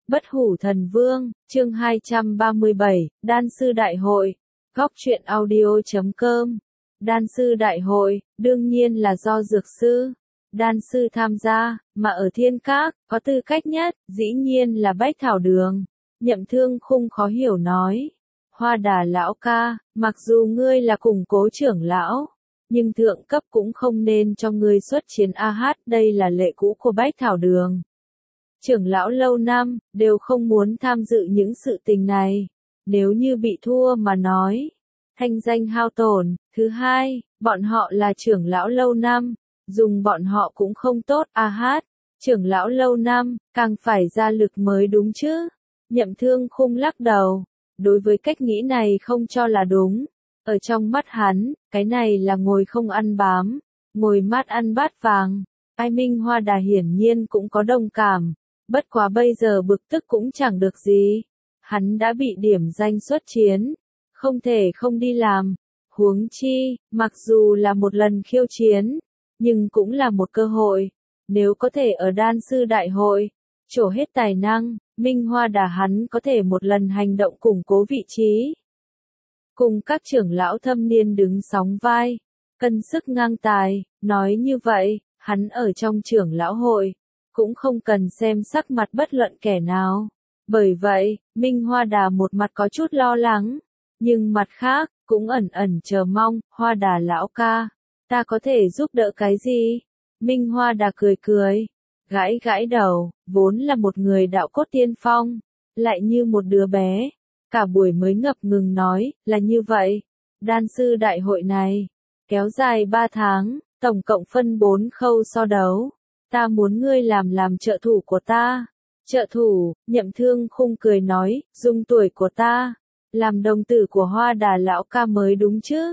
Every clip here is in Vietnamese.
Bất hủ thần vương, chương 237, Đan sư đại hội. Góc truyện audio.com. Đan sư đại hội, đương nhiên là do dược sư, đan sư tham gia, mà ở Thiên Các, có tư cách nhất, dĩ nhiên là Bách Thảo Đường. Nhậm Thương Khung khó hiểu nói. Hoa Đà lão ca, mặc dù ngươi là củng cố trưởng lão, nhưng thượng cấp cũng không nên cho ngươi xuất chiến đây là lệ cũ của Bách Thảo Đường. Trưởng lão lâu năm, đều không muốn tham dự những sự tình này. Nếu như bị thua mà nói, thanh danh hao tổn. Thứ hai, bọn họ là trưởng lão lâu năm, dùng bọn họ cũng không tốt. Trưởng lão lâu năm, càng phải ra lực mới đúng chứ. Nhậm Thương Khung lắc đầu, đối với cách nghĩ này không cho là đúng. Ở trong mắt hắn, cái này là ngồi không ăn bám, ngồi mát ăn bát vàng. Ai Minh Hoa Đà hiển nhiên cũng có đồng cảm. Bất quá bây giờ bực tức cũng chẳng được gì. Hắn đã bị điểm danh xuất chiến, không thể không đi làm. Huống chi, mặc dù là một lần khiêu chiến, nhưng cũng là một cơ hội. Nếu có thể ở đan sư đại hội, trổ hết tài năng, Minh Hoa Đà hắn có thể một lần hành động củng cố vị trí. Cùng các trưởng lão thâm niên đứng sóng vai, cân sức ngang tài, nói như vậy, hắn ở trong trưởng lão hội, cũng không cần xem sắc mặt bất luận kẻ nào. Bởi vậy, Minh Hoa Đà một mặt có chút lo lắng, nhưng mặt khác, cũng ẩn ẩn chờ mong. Hoa Đà lão ca, ta có thể giúp đỡ cái gì? Minh Hoa Đà cười cười, gãi gãi đầu, vốn là một người đạo cốt tiên phong, lại như một đứa bé. Cả buổi mới ngập ngừng nói, là như vậy. Đan sư đại hội này, kéo dài 3 tháng, tổng cộng phân 4 khâu so đấu. Ta muốn ngươi làm trợ thủ của ta. Trợ thủ, Nhậm Thương Khung cười nói, dùng tuổi của ta, làm đồng tử của Hoa Đà lão ca mới đúng chứ.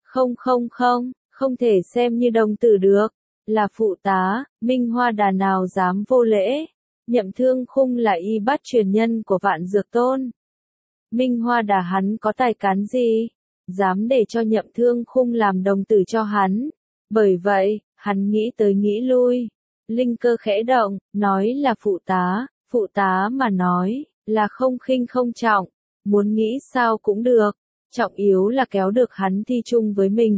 Không thể xem như đồng tử được, là phụ tá. Minh Hoa Đà nào dám vô lễ. Nhậm Thương Khung là y bát truyền nhân của Vạn Dược Tôn. Minh Hoa Đà hắn có tài cán gì, dám để cho Nhậm Thương Khung làm đồng tử cho hắn. Bởi vậy, hắn nghĩ tới nghĩ lui. Linh cơ khẽ động, nói là phụ tá mà nói, là không khinh không trọng, muốn nghĩ sao cũng được, trọng yếu là kéo được hắn thi chung với mình,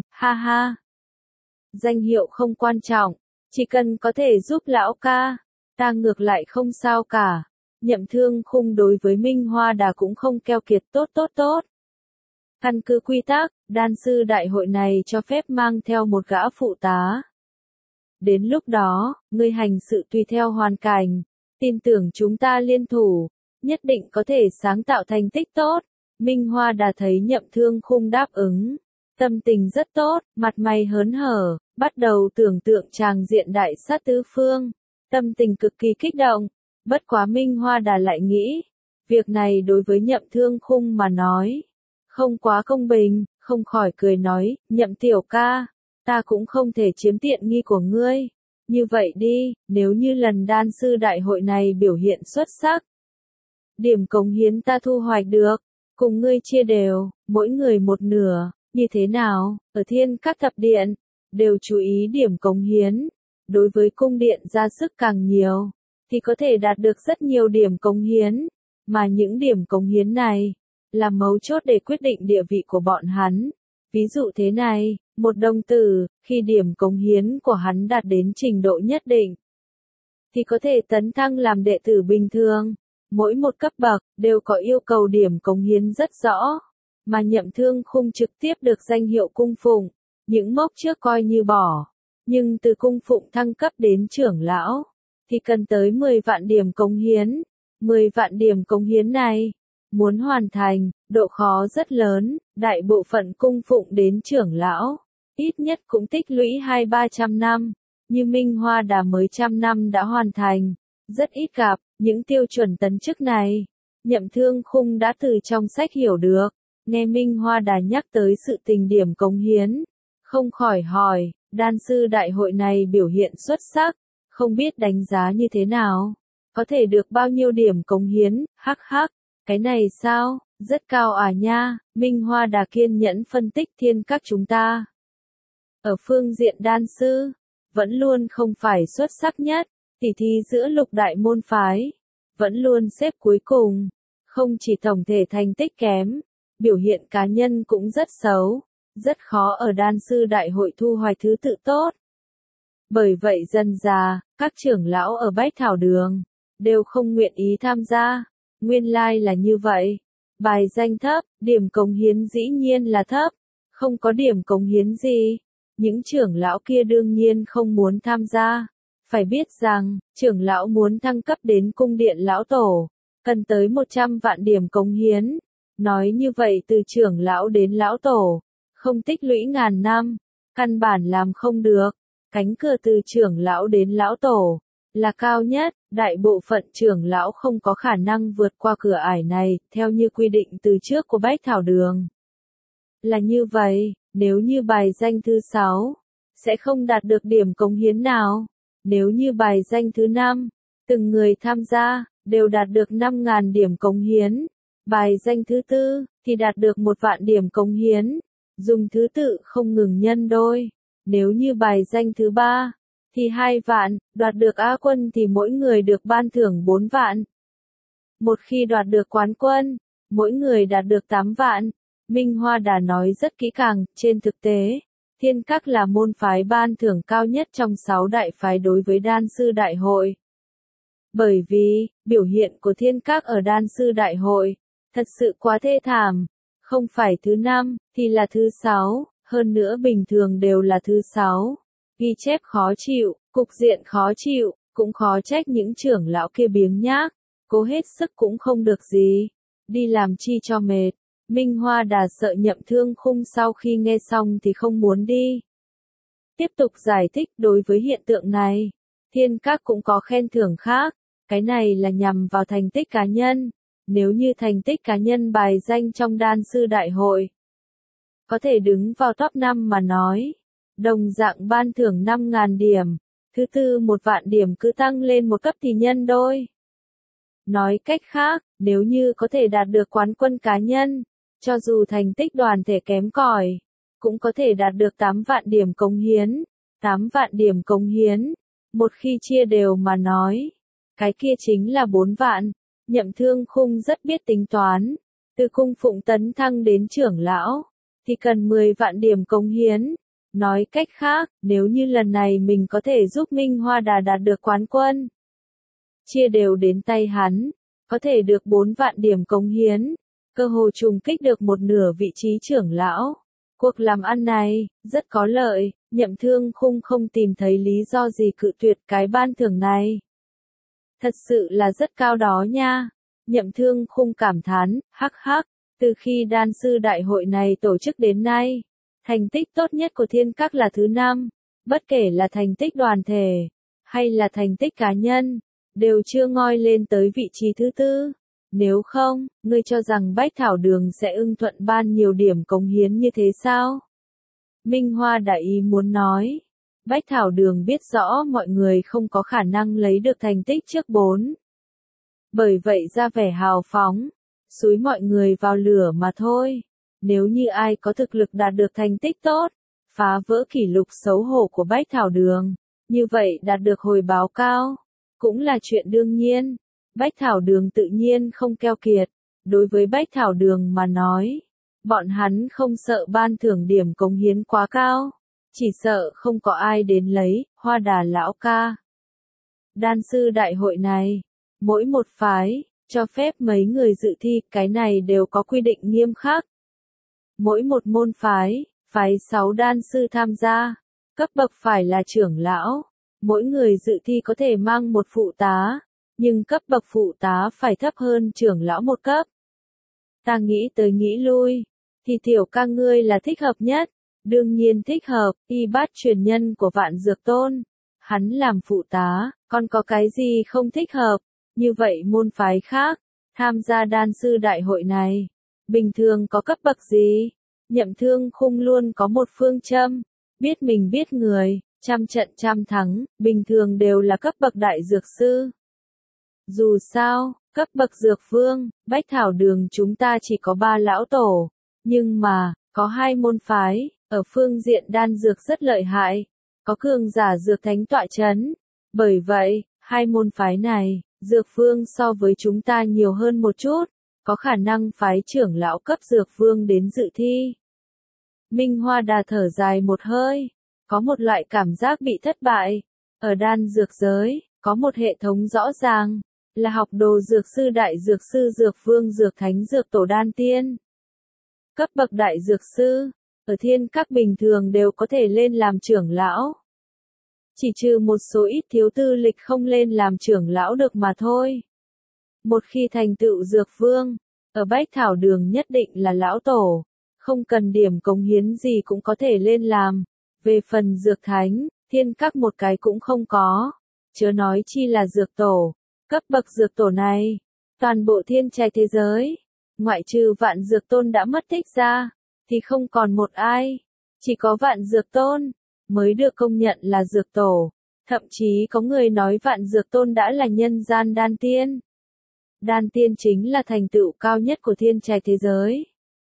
Danh hiệu không quan trọng, chỉ cần có thể giúp lão ca, ta ngược lại không sao cả. Nhậm Thương Khung đối với Minh Hoa Đà cũng không keo kiệt, tốt. Căn cứ quy tắc, đan sư đại hội này cho phép mang theo một gã phụ tá. Đến lúc đó, ngươi hành sự tùy theo hoàn cảnh, tin tưởng chúng ta liên thủ, nhất định có thể sáng tạo thành tích tốt. Minh Hoa Đà thấy Nhậm Thương Khung đáp ứng, tâm tình rất tốt, mặt mày hớn hở, bắt đầu tưởng tượng tràng diện đại sát tứ phương, tâm tình cực kỳ kích động. Bất quá Minh Hoa Đà lại nghĩ, việc này đối với Nhậm Thương Khung mà nói, không quá công bình, không khỏi cười nói, Nhậm tiểu ca, ta cũng không thể chiếm tiện nghi của ngươi. Như vậy đi, nếu như lần đan sư đại hội này biểu hiện xuất sắc, điểm cống hiến ta thu hoạch được, cùng ngươi chia đều, mỗi người một nửa, như thế nào? Ở Thiên Các thập điện, đều chú ý điểm cống hiến, đối với cung điện ra sức càng nhiều, thì có thể đạt được rất nhiều điểm cống hiến, mà những điểm cống hiến này, là mấu chốt để quyết định địa vị của bọn hắn. Ví dụ thế này, một đồng tử, khi điểm cống hiến của hắn đạt đến trình độ nhất định, thì có thể tấn thăng làm đệ tử bình thường. Mỗi một cấp bậc, đều có yêu cầu điểm cống hiến rất rõ, mà Nhậm Thương Khung trực tiếp được danh hiệu cung phụng, những mốc trước coi như bỏ, nhưng từ cung phụng thăng cấp đến trưởng lão, thì cần tới 10 vạn điểm cống hiến. 10 vạn điểm cống hiến này, muốn hoàn thành, độ khó rất lớn, đại bộ phận cung phụng đến trưởng lão, ít nhất cũng tích lũy 200-300 năm, như Minh Hoa Đà mới 100 năm đã hoàn thành, rất ít gặp, những tiêu chuẩn tấn chức này. Nhậm Thương Khung đã từ trong sách hiểu được, nghe Minh Hoa Đà nhắc tới sự tình điểm cống hiến, không khỏi hỏi, đan sư đại hội này biểu hiện xuất sắc, không biết đánh giá như thế nào, có thể được bao nhiêu điểm cống hiến, cái này sao, rất cao nha. Minh Hoa Đà kiên nhẫn phân tích Thiên Các chúng ta. Ở phương diện đan sư, vẫn luôn không phải xuất sắc nhất, tỉ thí giữa lục đại môn phái. vẫn luôn xếp cuối cùng. Không chỉ tổng thể thành tích kém, biểu hiện cá nhân cũng rất xấu, rất khó ở đan sư đại hội thu hoạch thứ tự tốt. Bởi vậy dần dà, các trưởng lão ở Bách Thảo Đường đều không nguyện ý tham gia. Nguyên lai là như vậy. Bài danh thấp, điểm cống hiến dĩ nhiên là thấp, không có điểm cống hiến gì. Những trưởng lão kia đương nhiên không muốn tham gia. Phải biết rằng, trưởng lão muốn thăng cấp đến cung điện lão tổ, cần tới 100 vạn điểm cống hiến. Nói như vậy từ trưởng lão đến lão tổ, không tích lũy ngàn năm, căn bản làm không được. Cánh cửa từ trưởng lão đến lão tổ là cao nhất, đại bộ phận trưởng lão không có khả năng vượt qua cửa ải này, theo như quy định từ trước của Bách Thảo Đường. Là như vậy, nếu như bài danh thứ 6, sẽ không đạt được điểm cống hiến nào. Nếu như bài danh thứ 5, từng người tham gia, đều đạt được 5.000 điểm cống hiến. Bài danh thứ 4, thì đạt được 1 vạn điểm cống hiến. Dùng thứ tự không ngừng nhân đôi. Nếu như bài danh thứ 3, thì 2 vạn, đoạt được Á quân thì mỗi người được ban thưởng 4 vạn. Một khi đoạt được quán quân, mỗi người đạt được 8 vạn. Minh Hoa đã nói rất kỹ càng, trên thực tế, Thiên Các là môn phái ban thưởng cao nhất trong 6 đại phái đối với đan sư đại hội. Bởi vì, biểu hiện của Thiên Các ở đan sư đại hội, thật sự quá thê thảm. Không phải thứ 5, thì là thứ 6, hơn nữa bình thường đều là thứ 6. Ghi chép khó chịu, cục diện khó chịu, cũng khó trách những trưởng lão kia biếng nhác, cố hết sức cũng không được gì. Đi làm chi cho mệt. Minh Hoa Đà sợ Nhậm Thương Khung sau khi nghe xong thì không muốn đi. Tiếp tục giải thích đối với hiện tượng này, Thiên Các cũng có khen thưởng khác, cái này là nhằm vào thành tích cá nhân. Nếu như thành tích cá nhân bài danh trong đan sư đại hội, có thể đứng vào top 5 mà nói, đồng dạng ban thưởng 5.000 điểm, thứ tư 1 vạn điểm cứ tăng lên một cấp thì nhân đôi. Nói cách khác, nếu như có thể đạt được quán quân cá nhân, cho dù thành tích đoàn thể kém cỏi, cũng có thể đạt được 8 vạn điểm cống hiến. 8 vạn điểm cống hiến, một khi chia đều mà nói, cái kia chính là 4 vạn. Nhậm Thương Khung rất biết tính toán, từ cung phụng tấn thăng đến trưởng lão, thì cần 10 vạn điểm cống hiến. Nói cách khác, nếu như lần này mình có thể giúp Minh Hoa Đà đạt được quán quân, chia đều đến tay hắn, có thể được 4 vạn điểm cống hiến, cơ hội trùng kích được một nửa vị trí trưởng lão. Cuộc làm ăn này, rất có lợi, Nhậm Thương Khung không tìm thấy lý do gì cự tuyệt cái ban thưởng này. Thật sự là rất cao đó nha. Nhậm Thương Khung cảm thán, hắc hắc, từ khi đan sư đại hội này tổ chức đến nay, thành tích tốt nhất của Thiên Các là thứ 5, bất kể là thành tích đoàn thể, hay là thành tích cá nhân, đều chưa ngoi lên tới vị trí thứ 4. Nếu không, ngươi cho rằng Bách Thảo Đường sẽ ưng thuận ban nhiều điểm cống hiến như thế sao? Minh Hoa đại ý muốn nói, Bách Thảo Đường biết rõ mọi người không có khả năng lấy được thành tích trước 4. Bởi vậy ra vẻ hào phóng, xúi mọi người vào lửa mà thôi. Nếu như ai có thực lực đạt được thành tích tốt, phá vỡ kỷ lục xấu hổ của Bách Thảo Đường, như vậy đạt được hồi báo cao, cũng là chuyện đương nhiên. Bách Thảo Đường tự nhiên không keo kiệt, đối với Bách Thảo Đường mà nói, bọn hắn không sợ ban thưởng điểm cống hiến quá cao, chỉ sợ không có ai đến lấy. Hoa Đà lão ca. Đan sư đại hội này, mỗi một phái, cho phép mấy người dự thi, cái này đều có quy định nghiêm khắc. Mỗi một môn phái, phái 6 đan sư tham gia, cấp bậc phải là trưởng lão, mỗi người dự thi có thể mang một phụ tá, nhưng cấp bậc phụ tá phải thấp hơn trưởng lão một cấp. Ta nghĩ tới nghĩ lui, thì tiểu ca ngươi là thích hợp nhất, đương nhiên thích hợp, y bát truyền nhân của Vạn Dược Tôn. Hắn làm phụ tá, còn có cái gì không thích hợp, như vậy môn phái khác, tham gia đan sư đại hội này, bình thường có cấp bậc gì? Nhậm Thương Khung luôn có một phương châm, biết mình biết người, trăm trận trăm thắng, bình thường đều là cấp bậc đại dược sư. Dù sao, cấp bậc dược vương, Bách Thảo Đường chúng ta chỉ có 3 lão tổ, nhưng mà, có 2 môn phái, ở phương diện đan dược rất lợi hại, có cường giả dược thánh tọa chấn. Bởi vậy, 2 môn phái này, Dược vương so với chúng ta nhiều hơn một chút, có khả năng phái trưởng lão cấp dược vương đến dự thi. Minh Hoa Đà thở dài một hơi, có một loại cảm giác bị thất bại. Ở đan dược giới, có một hệ thống rõ ràng, là học đồ dược sư, đại dược sư, dược vương, dược thánh, dược tổ, đan tiên. Cấp bậc đại dược sư, ở thiên các bình thường đều có thể lên làm trưởng lão. Chỉ trừ một số ít thiếu tư lịch không lên làm trưởng lão được mà thôi. Một khi thành tựu dược vương, ở Bách Thảo Đường nhất định là lão tổ, không cần điểm cống hiến gì cũng có thể lên làm. Về phần dược thánh, thiên các một cái cũng không có, chớ nói chi là dược tổ. Cấp bậc dược tổ này, toàn bộ thiên trạch thế giới, ngoại trừ Vạn Dược Tôn đã mất tích ra, thì không còn một ai. Chỉ có Vạn Dược Tôn mới được công nhận là dược tổ. Thậm chí có người nói Vạn Dược Tôn đã là nhân gian đan tiên. Đan tiên chính là thành tựu cao nhất của thiên trạch thế giới.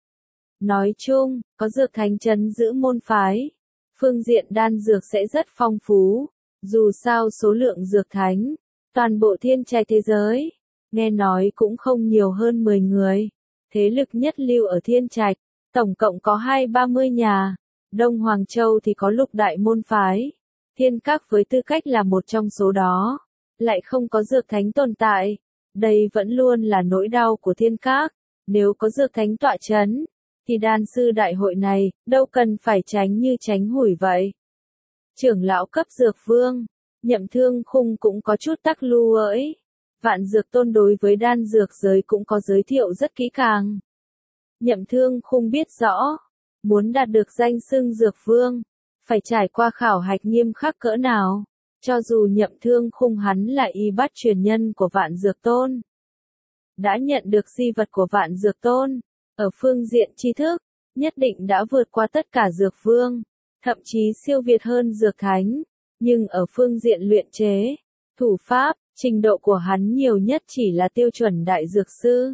Nói chung, có dược thánh trấn giữ môn phái, phương diện đan dược sẽ rất phong phú. Dù sao số lượng dược thánh, toàn bộ thiên trạch thế giới, nghe nói cũng không nhiều hơn 10 người. Thế lực nhất lưu ở thiên trạch, tổng cộng có 20-30 nhà. Đông Hoàng Châu thì có lục đại môn phái. Thiên các với tư cách là một trong số đó, lại không có dược thánh tồn tại. Đây vẫn luôn là nỗi đau của thiên các. Nếu có dược thánh tọa chấn, thì đan sư đại hội này, đâu cần phải tránh như tránh hủi vậy. Trưởng lão cấp dược vương, Nhậm Thương Khung cũng có chút tắc lu ấy. Vạn Dược Tôn đối với đan dược giới cũng có giới thiệu rất kỹ càng. Nhậm Thương Khung biết rõ, muốn đạt được danh xưng dược vương, phải trải qua khảo hạch nghiêm khắc cỡ nào. Cho dù Nhậm Thương Khung hắn là y bát truyền nhân của Vạn Dược Tôn, đã nhận được di vật của Vạn Dược Tôn, ở phương diện tri thức, nhất định đã vượt qua tất cả dược vương, thậm chí siêu việt hơn dược thánh. Nhưng ở phương diện luyện chế, thủ pháp, trình độ của hắn nhiều nhất chỉ là tiêu chuẩn đại dược sư.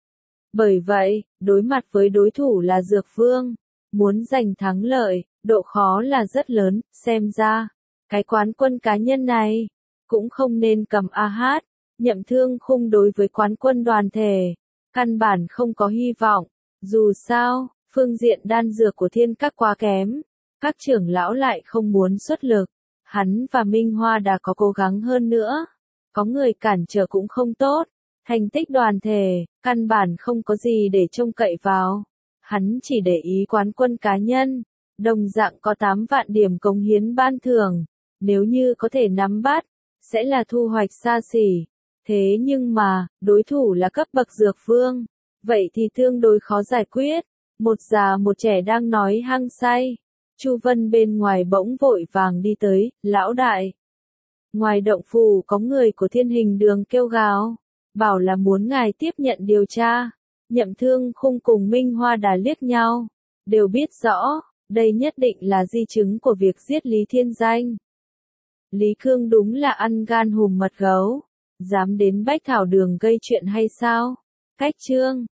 Bởi vậy, đối mặt với đối thủ là dược vương, muốn giành thắng lợi, độ khó là rất lớn. Xem ra, cái quán quân cá nhân này, cũng không nên cầm AH. Nhậm Thương Khung đối với quán quân đoàn thể, căn bản không có hy vọng. Dù sao, phương diện đan dược của thiên các quá kém, các trưởng lão lại không muốn xuất lực. Hắn và Minh Hoa đã có cố gắng hơn nữa, có người cản trở cũng không tốt. Thành tích đoàn thể, căn bản không có gì để trông cậy vào. Hắn chỉ để ý quán quân cá nhân, đồng dạng có 8 vạn điểm cống hiến ban thưởng. Nếu như có thể nắm bắt, sẽ là thu hoạch xa xỉ. Thế nhưng mà, đối thủ là cấp bậc dược vương, vậy thì tương đối khó giải quyết. Một già một trẻ đang nói hăng say. Chu Vân bên ngoài bỗng vội vàng đi tới, lão đại. Ngoài động phủ có người của Thiên Hình Đường kêu gào, bảo là muốn ngài tiếp nhận điều tra. Nhậm Thương Khung cùng Minh Hoa Đà liếc nhau, đều biết rõ, đây nhất định là di chứng của việc giết Lý Thiên Danh. Lý Cương đúng là ăn gan hùm mật gấu, dám đến Bách Thảo Đường gây chuyện hay sao? Cách chương